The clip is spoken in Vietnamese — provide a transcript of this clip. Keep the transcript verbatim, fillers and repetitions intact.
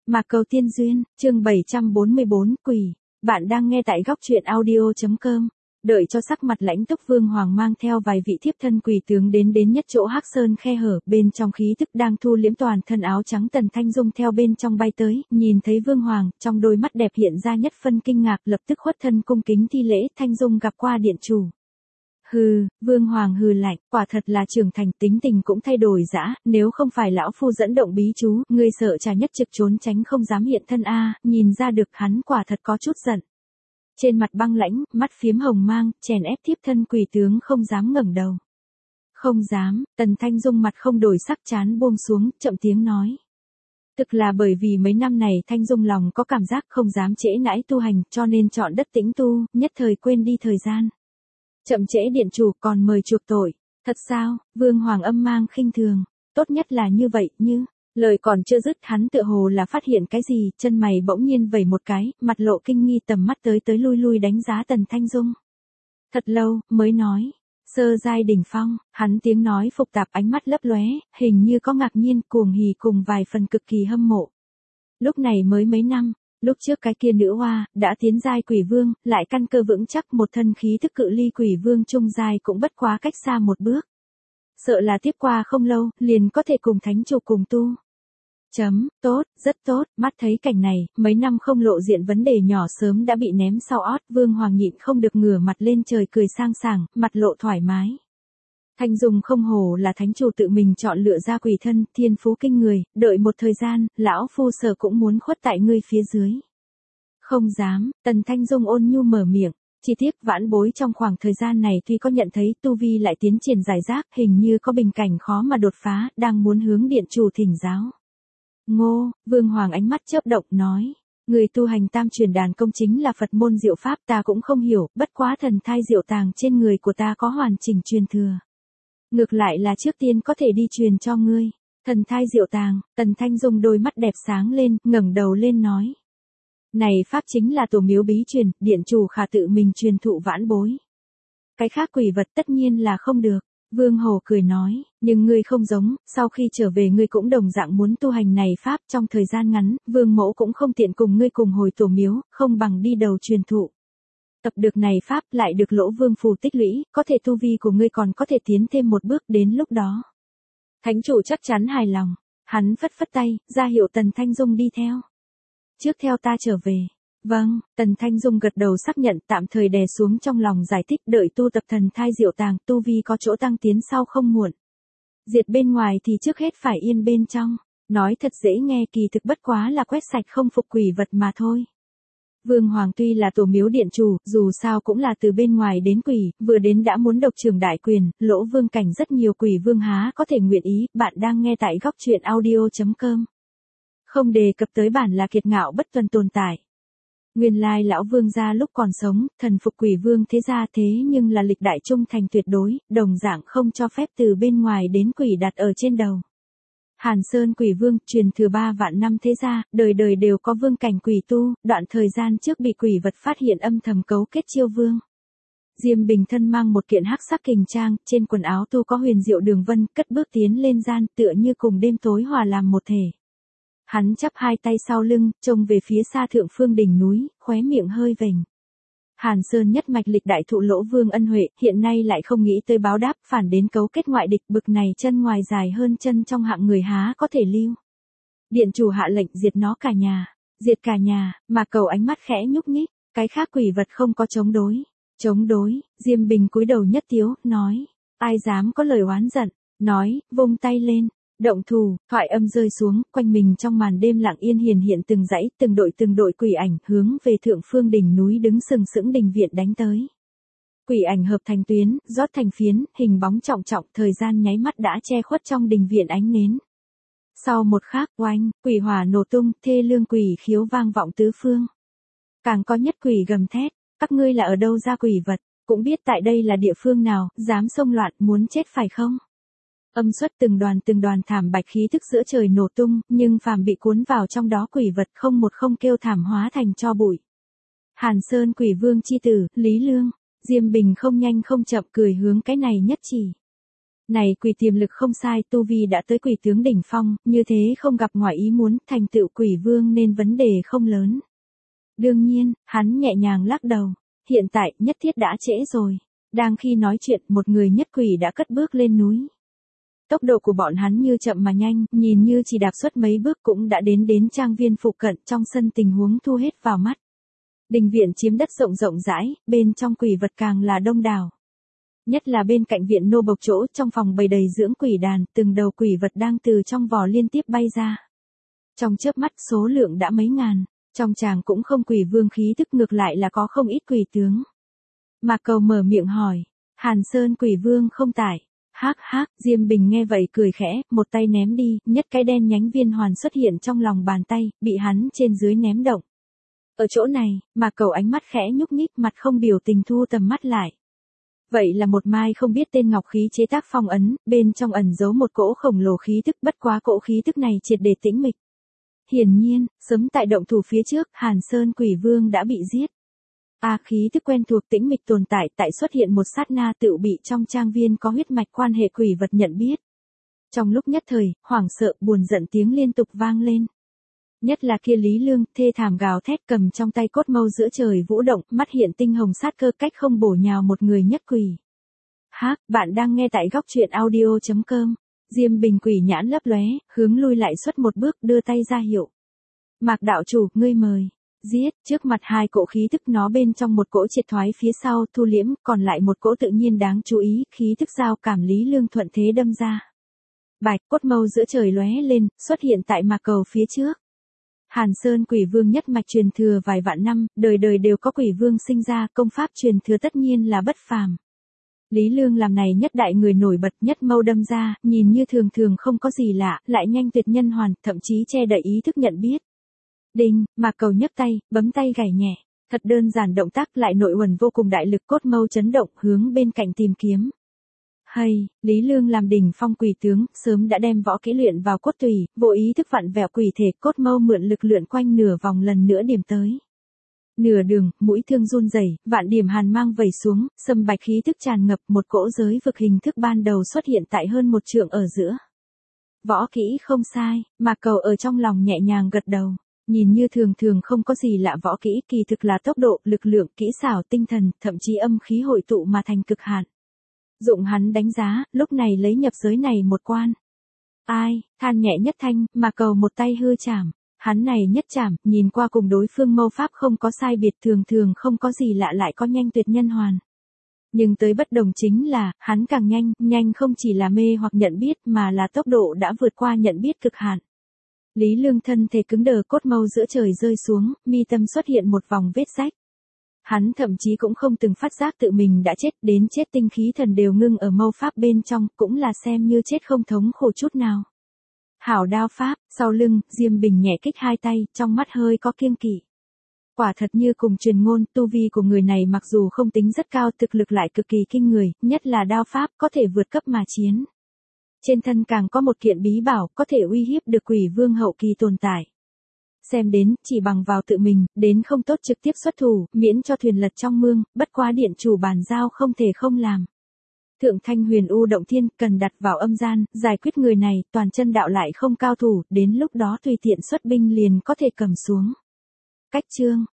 Mạc Cầu Tiên Duyên, chương bảy trăm bốn mươi bốn, Quỷ. Bạn đang nghe tại góc truyện audio chấm com. Đợi cho sắc mặt lãnh túc Vương Hoàng mang theo vài vị thiếp thân quỷ tướng đến đến nhất chỗ hắc sơn khe hở, bên trong khí tức đang thu liễm toàn thân áo trắng Tần Thanh Dung theo bên trong bay tới, nhìn thấy Vương Hoàng, trong đôi mắt đẹp hiện ra nhất phân kinh ngạc, lập tức khuất thân cung kính thi lễ. Thanh Dung gặp qua điện chủ. Hừ, Vương Hoàng hừ lạnh, quả thật là trưởng thành, tính tình cũng thay đổi dã, nếu không phải lão phu dẫn động bí chú, ngươi sợ chả nhất trực trốn tránh không dám hiện thân a, nhìn ra được hắn quả thật có chút giận. Trên mặt băng lãnh, mắt phiếm hồng mang, chèn ép thiếp thân quỷ tướng không dám ngẩng đầu. Không dám, Tần Thanh Dung mặt không đổi sắc, chán buông xuống, chậm tiếng nói. Thực là bởi vì mấy năm này Thanh Dung lòng có cảm giác không dám trễ nãi tu hành, cho nên chọn đất tĩnh tu, nhất thời quên đi thời gian. Chậm trễ điện chủ còn mời chuộc tội. Thật sao? Vương Hoàng âm mang khinh thường. Tốt nhất là như vậy, như. Lời còn chưa dứt, hắn tựa hồ là phát hiện cái gì, chân mày bỗng nhiên vẩy một cái, mặt lộ kinh nghi, tầm mắt tới tới lui lui đánh giá Tần Thanh Dung. Thật lâu, mới nói. Sơ giai đỉnh phong, hắn tiếng nói phục tạp, ánh mắt lấp lóe, hình như có ngạc nhiên, cuồng hỉ cùng vài phần cực kỳ hâm mộ. Lúc này mới mấy năm. Lúc trước cái kia nữ hoa, đã tiến giai quỷ vương, lại căn cơ vững chắc, một thân khí thức cự ly quỷ vương trung giai cũng bất quá cách xa một bước. Sợ là tiếp qua không lâu, liền có thể cùng thánh chủ cùng tu. Chấm, tốt, rất tốt, mắt thấy cảnh này, mấy năm không lộ diện vấn đề nhỏ sớm đã bị ném sau ót, Vương Hoàng nhịn không được ngửa mặt lên trời cười sang sảng, mặt lộ thoải mái. Thanh Dung không hổ là thánh chủ tự mình chọn lựa ra quỷ thân, thiên phú kinh người, đợi một thời gian, lão phu sở cũng muốn khuất tại ngươi phía dưới. Không dám, Tần Thanh Dung ôn nhu mở miệng, chi tiết vãn bối trong khoảng thời gian này tuy có nhận thấy tu vi lại tiến triển giải rác, hình như có bình cảnh khó mà đột phá, đang muốn hướng điện chủ thỉnh giáo. Ngô, Vương Hoàng ánh mắt chớp động nói. Người tu hành tam truyền đàn công chính là Phật môn diệu pháp, ta cũng không hiểu, bất quá thần thai diệu tàng trên người của ta có hoàn chỉnh truyền thừa. Ngược lại là trước tiên có thể đi truyền cho ngươi. Thần thai diệu tàng, Tần Thanh Dung đôi mắt đẹp sáng lên, ngẩng đầu lên nói. Này pháp chính là tổ miếu bí truyền, điện chủ khả tự mình truyền thụ vãn bối. Cái khác quỷ vật tất nhiên là không được. Vương Hồ cười nói, nhưng ngươi không giống, sau khi trở về ngươi cũng đồng dạng muốn tu hành này pháp, trong thời gian ngắn, Vương Mẫu cũng không tiện cùng ngươi cùng hồi tổ miếu, không bằng đi đầu truyền thụ. Tập được này pháp lại được lỗ vương phù tích lũy, có thể tu vi của ngươi còn có thể tiến thêm một bước, đến lúc đó. Thánh chủ chắc chắn hài lòng, hắn phất phất tay, ra hiệu Tần Thanh Dung đi theo. Trước theo ta trở về. Vâng, Tần Thanh Dung gật đầu xác nhận, tạm thời đè xuống trong lòng giải thích, đợi tu tập thần thai diệu tàng, tu vi có chỗ tăng tiến sau không muộn. Diệt bên ngoài thì trước hết phải yên bên trong, nói thật dễ nghe, kỳ thực bất quá là quét sạch không phục quỷ vật mà thôi. Vương Hoàng tuy là tổ miếu điện chủ, dù sao cũng là từ bên ngoài đến quỷ, vừa đến đã muốn độc trưởng đại quyền, lỗ vương cảnh rất nhiều quỷ vương há có thể nguyện ý. Bạn đang nghe tại góc truyện audio chấm com. Không đề cập tới bản là kiệt ngạo bất tuân tồn tại. Nguyên lai lão vương gia lúc còn sống, thần phục quỷ vương thế gia, thế nhưng là lịch đại trung thành tuyệt đối, đồng dạng không cho phép từ bên ngoài đến quỷ đặt ở trên đầu. Hàn Sơn quỷ vương, truyền thừa ba vạn năm thế gia, đời đời đều có vương cảnh quỷ tu, đoạn thời gian trước bị quỷ vật phát hiện âm thầm cấu kết chiêu vương. Diêm Bình thân mang một kiện hắc sắc kình trang, trên quần áo tu có huyền diệu đường vân, cất bước tiến lên gian, tựa như cùng đêm tối hòa làm một thể. Hắn chắp hai tay sau lưng, trông về phía xa thượng phương đỉnh núi, khóe miệng hơi vểnh. Hàn Sơn nhất mạch lịch đại thụ lỗ vương ân huệ, hiện nay lại không nghĩ tới báo đáp, phản đến cấu kết ngoại địch, bực này chân ngoài dài hơn chân trong hạng người há có thể lưu. Điện chủ hạ lệnh diệt nó cả nhà, diệt cả nhà, mà cầu ánh mắt khẽ nhúc nhích, cái khác quỷ vật không có chống đối. Chống đối, Diêm Bình cúi đầu nhất tiếu, nói, ai dám có lời oán giận, nói, vung tay lên. Động thủ, thoại âm rơi xuống, quanh mình trong màn đêm lặng yên hiền hiện từng dãy, từng đội từng đội quỷ ảnh, hướng về thượng phương đỉnh núi đứng sừng sững đình viện đánh tới. Quỷ ảnh hợp thành tuyến, rót thành phiến, hình bóng trọng trọng, thời gian nháy mắt đã che khuất trong đình viện ánh nến. Sau một khắc, oanh, quỷ hỏa nổ tung, thê lương quỷ khiếu vang vọng tứ phương. Càng có nhất quỷ gầm thét, các ngươi là ở đâu ra quỷ vật, cũng biết tại đây là địa phương nào, dám xông loạn, muốn chết phải không? Âm xuất từng đoàn từng đoàn thảm bạch khí thức giữa trời nổ tung, nhưng phàm bị cuốn vào trong đó quỷ vật không một không kêu thảm hóa thành tro bụi. Hàn Sơn quỷ vương chi tử, Lý Lương, Diêm Bình không nhanh không chậm cười hướng cái này nhất chỉ. Này quỷ tiềm lực không sai, tu vi đã tới quỷ tướng đỉnh phong, như thế không gặp ngoài ý muốn, thành tựu quỷ vương nên vấn đề không lớn. Đương nhiên, hắn nhẹ nhàng lắc đầu, hiện tại nhất thiết đã trễ rồi. Đang khi nói chuyện, một người nhất quỷ đã cất bước lên núi. Tốc độ của bọn hắn như chậm mà nhanh, nhìn như chỉ đạp suốt mấy bước cũng đã đến đến trang viên phụ cận, trong sân tình huống thu hết vào mắt. Đình viện chiếm đất rộng rộng rãi, bên trong quỷ vật càng là đông đảo. Nhất là bên cạnh viện nô bộc chỗ, trong phòng bày đầy dưỡng quỷ đàn, từng đầu quỷ vật đang từ trong vỏ liên tiếp bay ra. Trong chớp mắt số lượng đã mấy ngàn, trong tràng cũng không quỷ vương khí tức, ngược lại là có không ít quỷ tướng. Mạc Cầu mở miệng hỏi, Hàn Sơn quỷ vương không tại. Hắc hắc, Diêm Bình nghe vậy cười khẽ, một tay ném đi, nhất cái đen nhánh viên hoàn xuất hiện trong lòng bàn tay, bị hắn trên dưới ném động. Ở chỗ này, Mạc Cầu ánh mắt khẽ nhúc nhích, mặt không biểu tình thu tầm mắt lại. Vậy là một mai không biết tên ngọc khí chế tác phong ấn, bên trong ẩn giấu một cỗ khổng lồ khí tức, bất quá cỗ khí tức này triệt để tĩnh mịch. Hiển nhiên, sớm tại động thủ phía trước, Hàn Sơn quỷ vương đã bị giết. A khí tức quen thuộc tĩnh mịch tồn tại, tại xuất hiện một sát na tự bị trong trang viên có huyết mạch quan hệ quỷ vật nhận biết. Trong lúc nhất thời, hoảng sợ buồn giận tiếng liên tục vang lên. Nhất là kia Lý Lương, thê thảm gào thét, cầm trong tay cốt mâu giữa trời vũ động, mắt hiện tinh hồng sát cơ, cách không bổ nhào một người nhất quỷ. Hác, bạn đang nghe tại góc truyện audio chấm com. Diêm Bình quỷ nhãn lấp lóe, hướng lui lại suốt một bước, đưa tay ra hiệu. Mạc đạo chủ, ngươi mời. Giết, trước mặt hai cỗ khí tức, nó bên trong một cỗ triệt thoái phía sau, thu liễm, còn lại một cỗ tự nhiên đáng chú ý, khí tức giao cảm Lý Lương thuận thế đâm ra. Bạch, cốt mâu giữa trời lóe lên, xuất hiện tại Mạc Cầu phía trước. Hàn Sơn quỷ vương nhất mạch truyền thừa vài vạn năm, đời đời đều có quỷ vương sinh ra, công pháp truyền thừa tất nhiên là bất phàm. Lý Lương làm này nhất đại người nổi bật, nhất mâu đâm ra, nhìn như thường thường không có gì lạ, lại nhanh tuyệt nhân hoàn, thậm chí che đậy ý thức nhận biết. Đinh, Mạc Cầu nhấc tay, bấm tay gảy nhẹ, thật đơn giản động tác lại nội uẩn vô cùng đại lực, cốt mâu chấn động, hướng bên cạnh tìm kiếm. Hay, Lý Lương làm đỉnh phong quỷ tướng, sớm đã đem võ kỹ luyện vào cốt tủy, vô ý thức vặn vẹo quỷ thể, cốt mâu mượn lực lượn quanh nửa vòng lần nữa điểm tới. Nửa đường, mũi thương run rẩy, vạn điểm hàn mang vẩy xuống, sâm bạch khí thức tràn ngập, một cỗ giới vực hình thức ban đầu xuất hiện tại hơn một trượng ở giữa. Võ kỹ không sai, Mạc Cầu ở trong lòng nhẹ nhàng gật đầu. Nhìn như thường thường không có gì lạ võ kỹ, kỳ thực là tốc độ, lực lượng, kỹ xảo, tinh thần, thậm chí âm khí hội tụ mà thành cực hạn. Dụng hắn đánh giá, lúc này lấy nhập giới này một quan. Ai, than nhẹ nhất thanh, Mạc Cầu một tay hư chảm. Hắn này nhất chảm, nhìn qua cùng đối phương mâu pháp không có sai biệt, thường thường không có gì lạ lại có nhanh tuyệt nhân hoàn. Nhưng tới bất đồng chính là, hắn càng nhanh, nhanh không chỉ là mê hoặc nhận biết mà là tốc độ đã vượt qua nhận biết cực hạn. Lý Lương thân thể cứng đờ, cốt mâu giữa trời rơi xuống, mi tâm xuất hiện một vòng vết rách. Hắn thậm chí cũng không từng phát giác tự mình đã chết, đến chết tinh khí thần đều ngưng ở mâu pháp bên trong, cũng là xem như chết không thống khổ chút nào. Hảo đao pháp, sau lưng, Diêm Bình nhẹ kích hai tay, trong mắt hơi có kiêng kỵ. Quả thật như cùng truyền ngôn, tu vi của người này mặc dù không tính rất cao, thực lực lại cực kỳ kinh người, nhất là đao pháp, có thể vượt cấp mà chiến. Trên thân càng có một kiện bí bảo, có thể uy hiếp được quỷ vương hậu kỳ tồn tại. Xem đến, chỉ bằng vào tự mình, đến không tốt trực tiếp xuất thủ, miễn cho thuyền lật trong mương, bất quá điện chủ bàn giao không thể không làm. Thượng Thanh Huyền U động thiên, cần đặt vào âm gian, giải quyết người này, toàn chân đạo lại không cao thủ, đến lúc đó tùy tiện xuất binh liền có thể cầm xuống. Cách chương,